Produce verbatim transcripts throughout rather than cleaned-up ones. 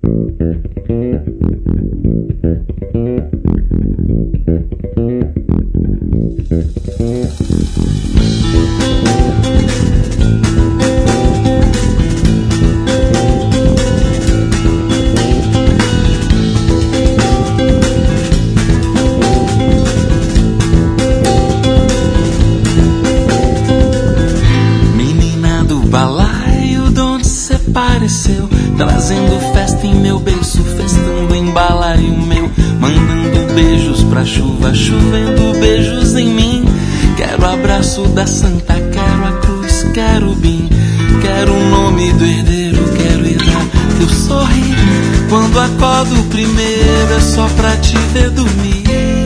Trazendo festa em meu berço, festando em balaio meu, mandando beijos pra chuva, chovendo beijos em mim. Quero o abraço da santa, quero a cruz, quero o bim, quero o nome do herdeiro, quero ir lá teu sorrir. Quando acordo primeiro é só pra te ver dormir.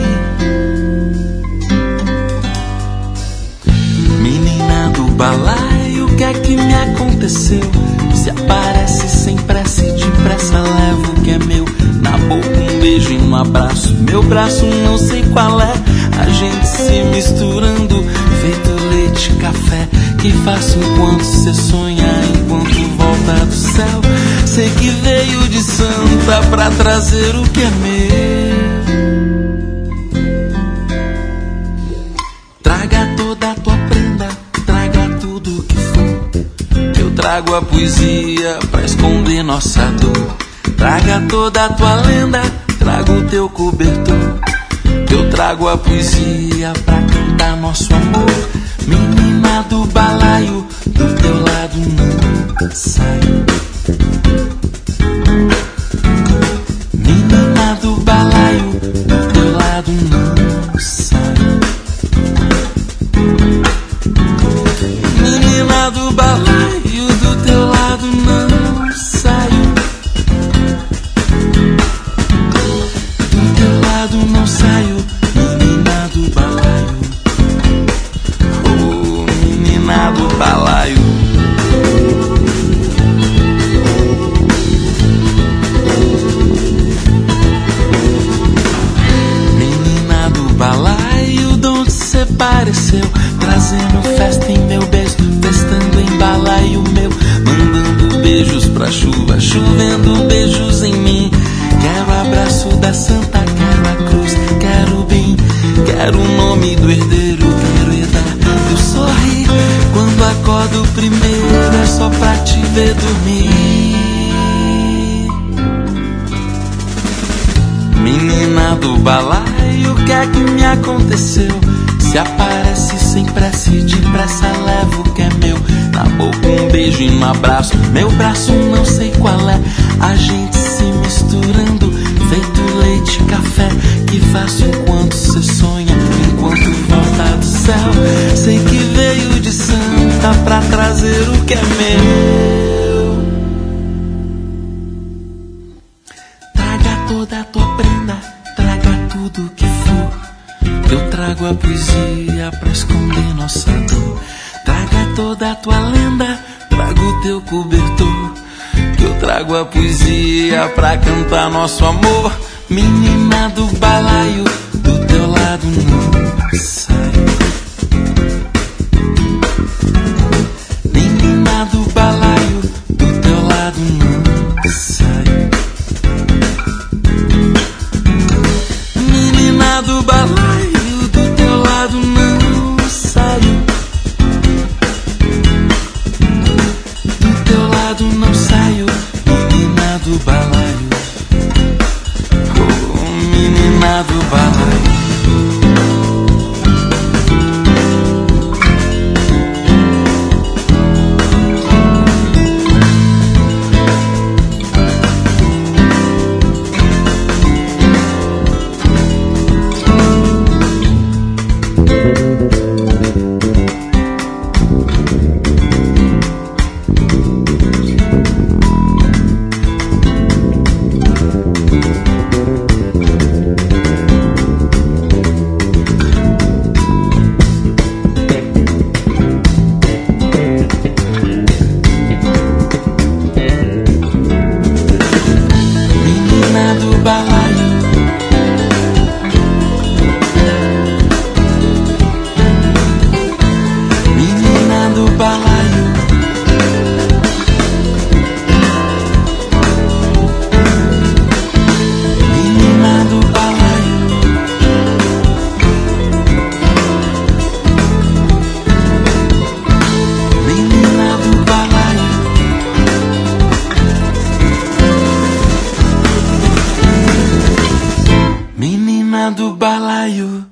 Menina do balaio, o que é que me aconteceu? Se aparece sem pressa e depressa leva o que é meu. Na boca um beijo e um abraço, meu braço não sei qual é. A gente se misturando, feito leite e café. Que faço enquanto cê sonha, enquanto volta do céu. Sei que veio de santa pra trazer o que é meu. Traga toda a tua prenda, traga tudo que for. Trago a poesia pra esconder nossa dor. Traga toda a tua lenda, trago o teu cobertor. Eu trago a poesia pra cantar nosso amor. Menina do balaio, do teu lado não saio. Menina do balaio, do teu lado não saio. Menina do balaio, do teu lado não saio. Do teu lado não saio. Menina do balaio, oh, menina do balaio. Menina do balaio, de onde cê apareceu? Trazendo festa em meu beijo, festando em balaio meu, mandando beijos pra chuva, chovendo beijos em mim. Quero o abraço da santa, quero a cruz, quero o bem, quero o nome do herdeiro, quero herdar teu sorrir. Quando acordo primeiro é só pra te ver dormir. Menina do balaio, o que é que me aconteceu? Se aparece sem pressa e depressa leva o que é meu. Na boca um beijo e um abraço, meu braço não sei qual é. A gente se misturando, feito leite e café. Que faço enquanto cê sonha, enquanto volta do céu. Sei que veio de santa pra trazer o que é meu. Traga toda a tua prenda, traga tudo que for. Eu trago a poesia pra esconder nossa dor. Traga toda a tua lenda, trago o teu cobertor. Eu trago a poesia pra cantar nosso amor. Menina do balaio, do teu lado não saio. Menina do balaio, do teu lado não saio. Menina do balaio, do teu lado não saio. Do teu lado não saio. Menina do balaio, oh, menina do balaio. do balaio.